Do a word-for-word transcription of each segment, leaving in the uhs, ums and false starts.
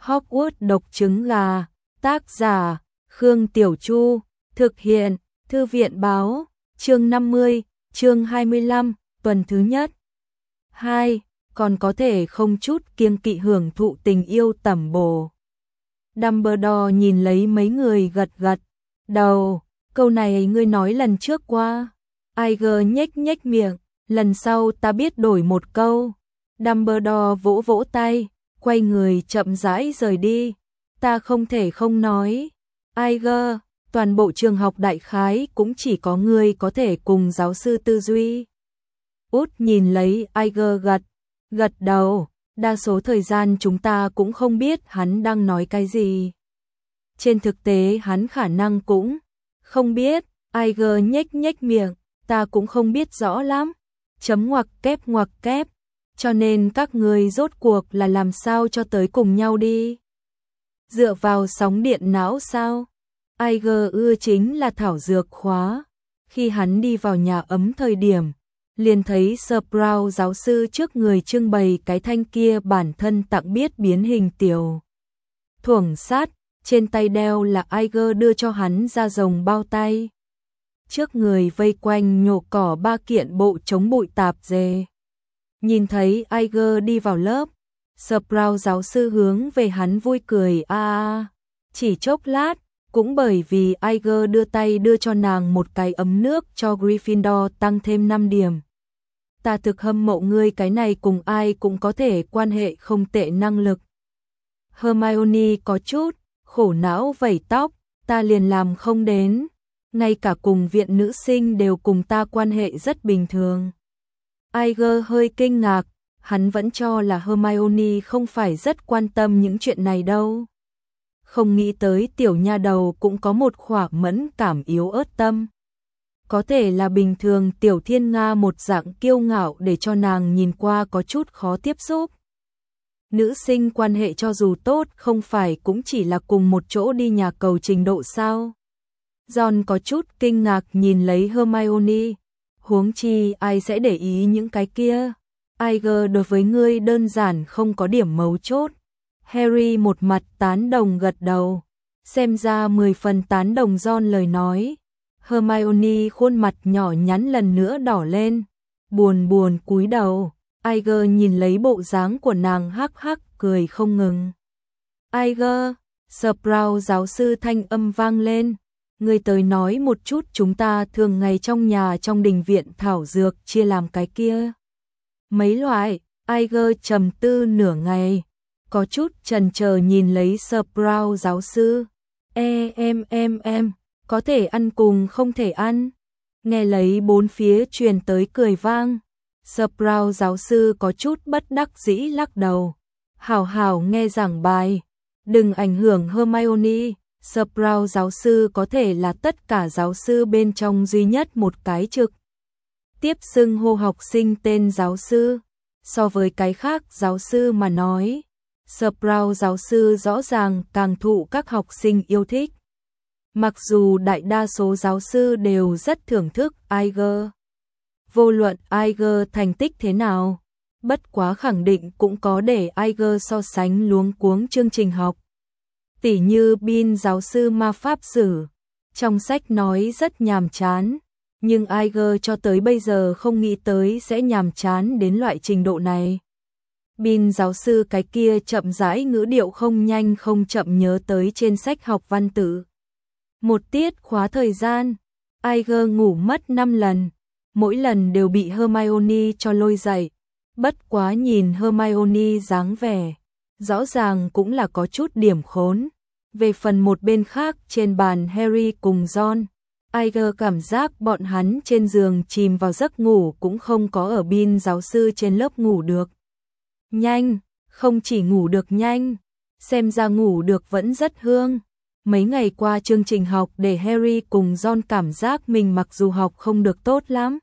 Hogwarts độc trứng gà, tác giả, Khương Tiểu Chu, thực hiện, Thư viện báo, chương năm mươi, chương hai mươi lăm, tuần thứ nhất. hai. Còn có thể không chút kiêng kỵ hưởng thụ tình yêu tẩm bổ. Dumbledore nhìn lấy mấy người gật gật đầu, câu này ngươi nói lần trước qua. Iger nhếch nhếch miệng, lần sau ta biết đổi một câu. Dumbledore vỗ vỗ tay, quay người chậm rãi rời đi. Ta không thể không nói. Iger, toàn bộ trường học đại khái cũng chỉ có ngươi có thể cùng giáo sư tư duy. Út nhìn lấy Iger gật, gật đầu, đa số thời gian chúng ta cũng không biết hắn đang nói cái gì. Trên thực tế hắn khả năng cũng không biết. Iger nhếch nhếch miệng, ta cũng không biết rõ lắm. Chấm ngoặc kép ngoặc kép, cho nên các người rốt cuộc là làm sao cho tới cùng nhau đi. Dựa vào sóng điện não sao? Iger ưa chính là thảo dược khóa. Khi hắn đi vào nhà ấm thời điểm, liền thấy Sprout giáo sư trước người trưng bày cái thanh kia bản thân tặng biết biến hình tiểu thuồng sát, trên tay đeo là Iger đưa cho hắn ra rồng bao tay. Trước người vây quanh nhổ cỏ ba kiện bộ chống bụi tạp dề. Nhìn thấy Iger đi vào lớp, Sprout giáo sư hướng về hắn vui cười a a. Chỉ chốc lát, cũng bởi vì Iger đưa tay đưa cho nàng một cái ấm nước cho Gryffindor tăng thêm năm điểm. Ta thực hâm mộ ngươi, cái này cùng ai cũng có thể quan hệ không tệ năng lực. Hermione có chút khổ não vẩy tóc, ta liền làm không đến. Ngay cả cùng viện nữ sinh đều cùng ta quan hệ rất bình thường. Iger hơi kinh ngạc, hắn vẫn cho là Hermione không phải rất quan tâm những chuyện này đâu. Không nghĩ tới tiểu nha đầu cũng có một khỏa mẫn cảm yếu ớt tâm. Có thể là bình thường tiểu thiên nga một dạng kiêu ngạo để cho nàng nhìn qua có chút khó tiếp xúc. Nữ sinh quan hệ cho dù tốt không phải cũng chỉ là cùng một chỗ đi nhà cầu trình độ sao. John có chút kinh ngạc nhìn lấy Hermione. Huống chi ai sẽ để ý những cái kia. Iger đối với ngươi đơn giản không có điểm mấu chốt. Harry một mặt tán đồng gật đầu. Xem ra mười phần tán đồng John lời nói. Hermione khuôn mặt nhỏ nhắn lần nữa đỏ lên. Buồn buồn cúi đầu. Iger nhìn lấy bộ dáng của nàng hắc hắc cười không ngừng. Iger, Sprout giáo sư thanh âm vang lên. Ngươi tới nói một chút chúng ta thường ngày trong nhà trong đình viện thảo dược chia làm cái kia. Mấy loại, Iger trầm tư nửa ngày. Có chút chần chờ nhìn lấy Sprout giáo sư. E em em em, có thể ăn cùng không thể ăn. Nghe lấy bốn phía truyền tới cười vang. Sprout giáo sư có chút bất đắc dĩ lắc đầu. Hảo hảo nghe giảng bài. Đừng ảnh hưởng Hermione. Sprout giáo sư có thể là tất cả giáo sư bên trong duy nhất một cái trực tiếp xưng hô học sinh tên giáo sư. So với cái khác giáo sư mà nói, Sprout giáo sư rõ ràng càng thụ các học sinh yêu thích. Mặc dù đại đa số giáo sư đều rất thưởng thức Iger. Vô luận Iger thành tích thế nào, bất quá khẳng định cũng có để Iger so sánh luống cuống chương trình học. Tỉ như Bin giáo sư ma pháp sử, trong sách nói rất nhàm chán, nhưng Iger cho tới bây giờ không nghĩ tới sẽ nhàm chán đến loại trình độ này. Bin giáo sư cái kia chậm rãi ngữ điệu không nhanh không chậm nhớ tới trên sách học văn tự. Một tiết khóa thời gian, Iger ngủ mất năm lần, mỗi lần đều bị Hermione cho lôi dậy. Bất quá nhìn Hermione dáng vẻ, rõ ràng cũng là có chút điểm khốn. Về phần một bên khác trên bàn Harry cùng John, Iger cảm giác bọn hắn trên giường chìm vào giấc ngủ cũng không có ở Bin giáo sư trên lớp ngủ được nhanh, không chỉ ngủ được nhanh, xem ra ngủ được vẫn rất hương. Mấy ngày qua chương trình học để Harry cùng John cảm giác mình mặc dù học không được tốt lắm,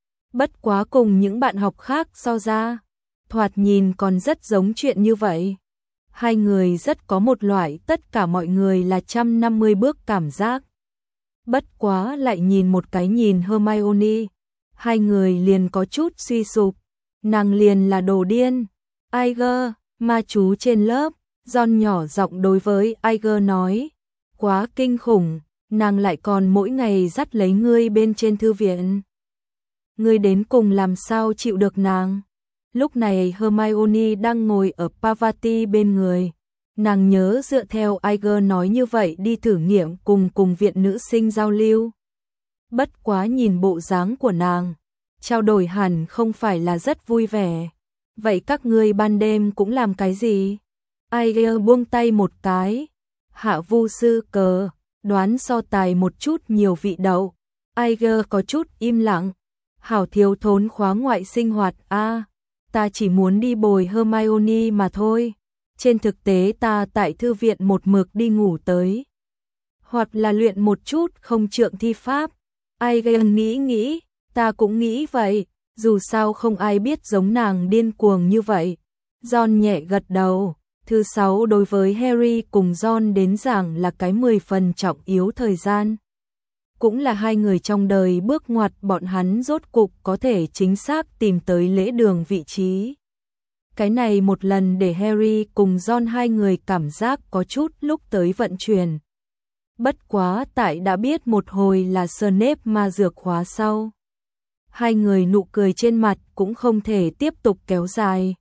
bất quá cùng những bạn học khác so ra, thoạt nhìn còn rất giống chuyện như vậy. Hai người rất có một loại tất cả mọi người là một trăm năm mươi bước cảm giác. Bất quá lại nhìn một cái nhìn Hermione, hai người liền có chút suy sụp. Nàng liền là đồ điên. Iger, ma chú trên lớp, John nhỏ giọng đối với Iger nói, quá kinh khủng, nàng lại còn mỗi ngày dắt lấy ngươi bên trên thư viện. Ngươi đến cùng làm sao chịu được nàng? Lúc này Hermione đang ngồi ở Parvati bên người. Nàng nhớ dựa theo Iger nói như vậy đi thử nghiệm cùng cùng viện nữ sinh giao lưu. Bất quá nhìn bộ dáng của nàng, trao đổi hẳn không phải là rất vui vẻ. Vậy các ngươi ban đêm cũng làm cái gì? Iger buông tay một cái. Hạ vu sư cờ, đoán so tài một chút nhiều vị đậu. Iger có chút im lặng. Hảo thiếu thốn khóa ngoại sinh hoạt a, à, ta chỉ muốn đi bồi Hermione mà thôi. Trên thực tế ta tại thư viện một mực đi ngủ tới. Hoặc là luyện một chút không trượng thi pháp. Iger nghĩ nghĩ, ta cũng nghĩ vậy, dù sao không ai biết giống nàng điên cuồng như vậy. John nhẹ gật đầu. Thứ sáu đối với Harry cùng John đến giảng là cái mười phần trọng yếu thời gian. Cũng là hai người trong đời bước ngoặt bọn hắn rốt cục có thể chính xác tìm tới lễ đường vị trí. Cái này một lần để Harry cùng John hai người cảm giác có chút lúc tới vận chuyển. Bất quá tại đã biết một hồi là Snape ma dược hóa sau. Hai người nụ cười trên mặt cũng không thể tiếp tục kéo dài.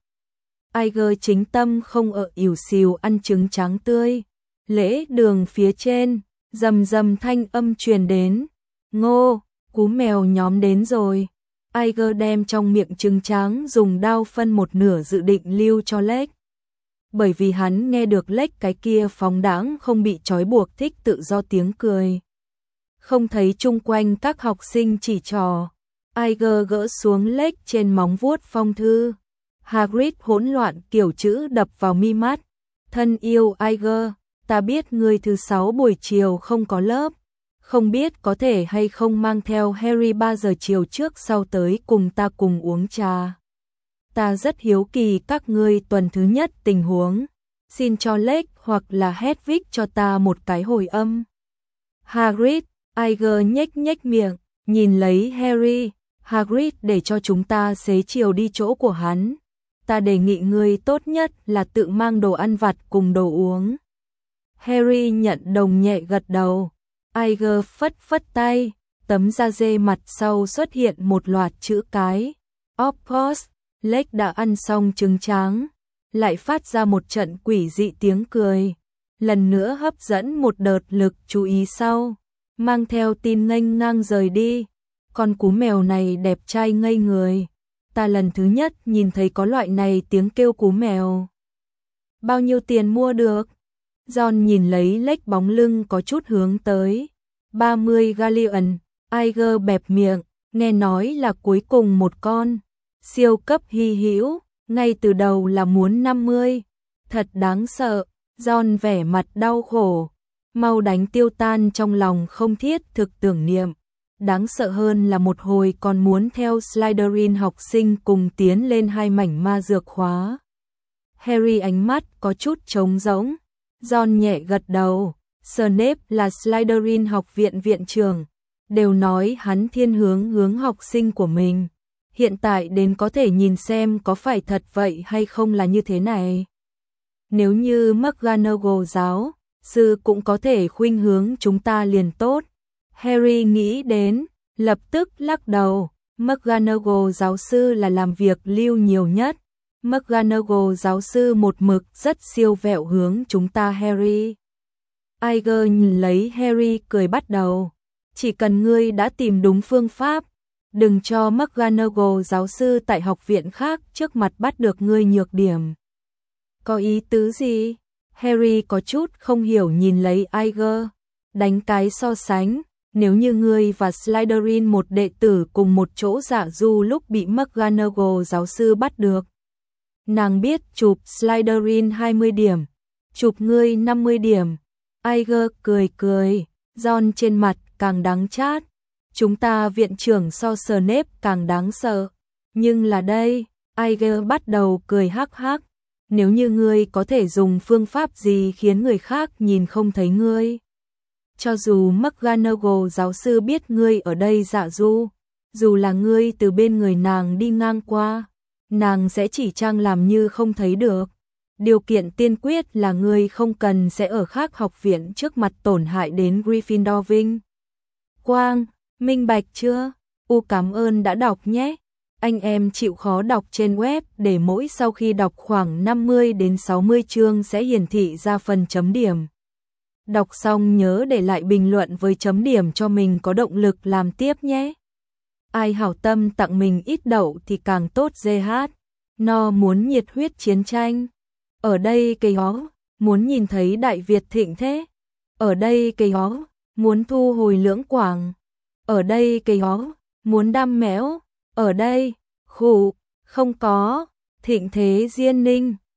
Iger chính tâm không ở ỉu xìu ăn trứng trắng tươi. Lễ đường phía trên, rầm rầm thanh âm truyền đến. Ngô, cú mèo nhóm đến rồi. Iger đem trong miệng trứng trắng dùng dao phân một nửa dự định lưu cho Lech. Bởi vì hắn nghe được Lech cái kia phóng đãng không bị trói buộc thích tự do tiếng cười. Không thấy chung quanh các học sinh chỉ trò. Iger gỡ xuống Lech trên móng vuốt phong thư. Hagrid hỗn loạn kiểu chữ đập vào mi mắt. Thân yêu Iger, ta biết ngươi thứ sáu buổi chiều không có lớp. Không biết có thể hay không mang theo Harry ba giờ chiều trước sau tới cùng ta cùng uống trà. Ta rất hiếu kỳ các ngươi tuần thứ nhất tình huống. Xin cho Lech hoặc là Hedwig cho ta một cái hồi âm. Hagrid, Iger nhếch nhếch miệng, nhìn lấy Harry. Hagrid để cho chúng ta xế chiều đi chỗ của hắn. Ta đề nghị ngươi tốt nhất là tự mang đồ ăn vặt cùng đồ uống. Harry nhận đồng nhẹ gật đầu. Iger phất phất tay, tấm da dê mặt sau xuất hiện một loạt chữ cái. Of course, Lech đã ăn xong trứng trắng, lại phát ra một trận quỷ dị tiếng cười. Lần nữa hấp dẫn một đợt lực chú ý sau, mang theo tin nghênh ngang rời đi. Con cú mèo này đẹp trai ngây người. Ta lần thứ nhất nhìn thấy có loại này tiếng kêu cú mèo. Bao nhiêu tiền mua được? John nhìn lấy Lech bóng lưng có chút hướng tới. ba mươi galleon. Iger bẹp miệng, nghe nói là cuối cùng một con. Siêu cấp hy hữu, ngay từ đầu là muốn năm mươi. Thật đáng sợ. John vẻ mặt đau khổ. Mau đánh tiêu tan trong lòng không thiết thực tưởng niệm. Đáng sợ hơn là một hồi còn muốn theo Slytherin học sinh cùng tiến lên hai mảnh ma dược khóa. Harry ánh mắt có chút trống rỗng. John nhẹ gật đầu. Snape là Slytherin học viện viện trưởng. Đều nói hắn thiên hướng hướng học sinh của mình. Hiện tại đến có thể nhìn xem có phải thật vậy hay không là như thế này. Nếu như McGonagall giáo sư cũng có thể khuynh hướng chúng ta liền tốt. Harry nghĩ đến, lập tức lắc đầu. McGonagall giáo sư là làm việc lưu nhiều nhất. McGonagall giáo sư một mực rất siêu vẹo hướng chúng ta Harry. Iger nhìn lấy Harry cười bắt đầu. Chỉ cần ngươi đã tìm đúng phương pháp, đừng cho McGonagall giáo sư tại học viện khác trước mặt bắt được ngươi nhược điểm. Có ý tứ gì? Harry có chút không hiểu nhìn lấy Iger. Đánh cái so sánh. Nếu như ngươi và Slytherin một đệ tử cùng một chỗ dạ du lúc bị McGonagall giáo sư bắt được. Nàng biết chụp Slytherin hai mươi điểm, chụp ngươi năm mươi điểm. Iger cười cười, John trên mặt càng đắng chát. Chúng ta viện trưởng so Snape càng đáng sợ. Nhưng là đây, Iger bắt đầu cười hắc hắc. Nếu như ngươi có thể dùng phương pháp gì khiến người khác nhìn không thấy ngươi. Cho dù McGonagall giáo sư biết ngươi ở đây dạ du, dù là ngươi từ bên người nàng đi ngang qua, nàng sẽ chỉ trang làm như không thấy được. Điều kiện tiên quyết là ngươi không cần sẽ ở khác học viện trước mặt tổn hại đến Gryffindor vinh quang, minh bạch chưa? U cảm ơn đã đọc nhé. Anh em chịu khó đọc trên web để mỗi sau khi đọc khoảng năm mươi đến sáu mươi chương sẽ hiển thị ra phần chấm điểm. Đọc xong nhớ để lại bình luận với chấm điểm cho mình có động lực làm tiếp nhé. Ai hảo tâm tặng mình ít đậu thì càng tốt giê hát. No muốn nhiệt huyết chiến tranh. Ở đây cây hó, muốn nhìn thấy Đại Việt thịnh thế. Ở đây cây hó, muốn thu hồi lưỡng quảng. Ở đây cây hó, muốn đam méo. Ở đây, khủ, không có, thịnh thế Diên Ninh.